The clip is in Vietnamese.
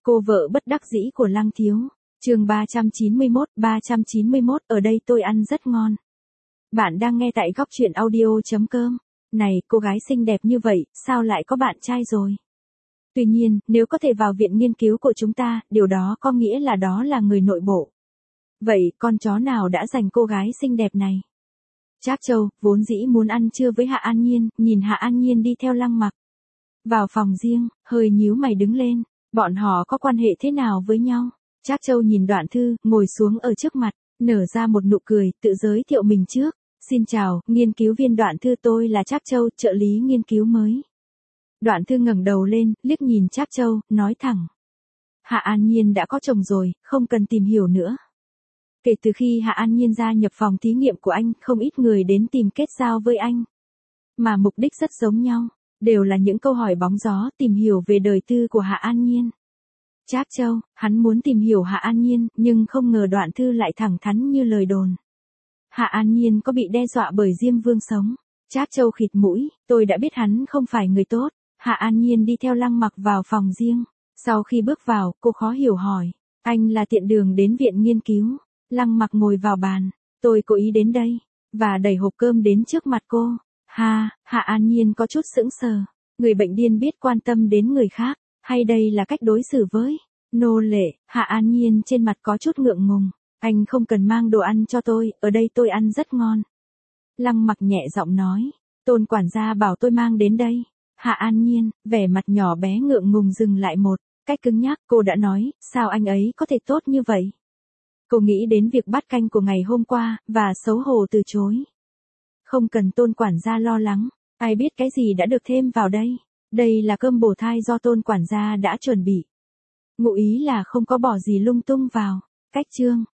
Cô vợ bất đắc dĩ của Lăng Thiếu. Chương 391, ở đây tôi ăn rất ngon. Bạn đang nghe tại Góc Chuyện Audio.com. Này, cô gái xinh đẹp như vậy, sao lại có bạn trai rồi? Tuy nhiên, nếu có thể vào viện nghiên cứu của chúng ta, điều đó có nghĩa là đó là người nội bộ. Vậy, con chó nào đã giành cô gái xinh đẹp này? Trác Châu, vốn dĩ muốn ăn trưa với Hạ An Nhiên, nhìn Hạ An Nhiên đi theo Lăng Mặc vào phòng riêng, hơi nhíu mày đứng lên. Bọn họ có quan hệ thế nào với nhau? Trác Châu nhìn Đoạn Thư, ngồi xuống ở trước mặt, nở ra một nụ cười, tự giới thiệu mình trước. Xin chào, nghiên cứu viên Đoạn Thư, tôi là Trác Châu, trợ lý nghiên cứu mới. Đoạn Thư ngẩng đầu lên, liếc nhìn Trác Châu, nói thẳng. Hạ An Nhiên đã có chồng rồi, không cần tìm hiểu nữa. Kể từ khi Hạ An Nhiên gia nhập phòng thí nghiệm của anh, không ít người đến tìm kết giao với anh. Mà mục đích rất giống nhau, đều là những câu hỏi bóng gió tìm hiểu về đời tư của Hạ An Nhiên. Trác Châu, hắn muốn tìm hiểu Hạ An Nhiên, nhưng không ngờ Đoạn Thư lại thẳng thắn như lời đồn. Hạ An Nhiên có bị đe dọa bởi Diêm Vương sống. Trác Châu khịt mũi, tôi đã biết hắn không phải người tốt. Hạ An Nhiên đi theo Lăng Mặc vào phòng riêng. Sau khi bước vào, cô khó hiểu hỏi. Anh là tiện đường đến viện nghiên cứu. Lăng Mặc ngồi vào bàn. Tôi cố ý đến đây. Và đẩy hộp cơm đến trước mặt cô. Hạ An Nhiên có chút sững sờ. Người bệnh điên biết quan tâm đến người khác. Hay đây là cách đối xử với nô lệ? Hạ An Nhiên trên mặt có chút ngượng ngùng. Anh không cần mang đồ ăn cho tôi, ở đây tôi ăn rất ngon. Lăng Mặc nhẹ giọng nói. Tôn quản gia bảo tôi mang đến đây. Hạ An Nhiên, vẻ mặt nhỏ bé ngượng ngùng dừng lại một cách cứng nhắc. Cô đã nói, sao anh ấy có thể tốt như vậy? Cô nghĩ đến việc bát canh của ngày hôm qua, và xấu hổ từ chối. Không cần Tôn quản gia lo lắng, ai biết cái gì đã được thêm vào đây. Đây là cơm bổ thai do Tôn quản gia đã chuẩn bị. Ngụ ý là không có bỏ gì lung tung vào. Cách chương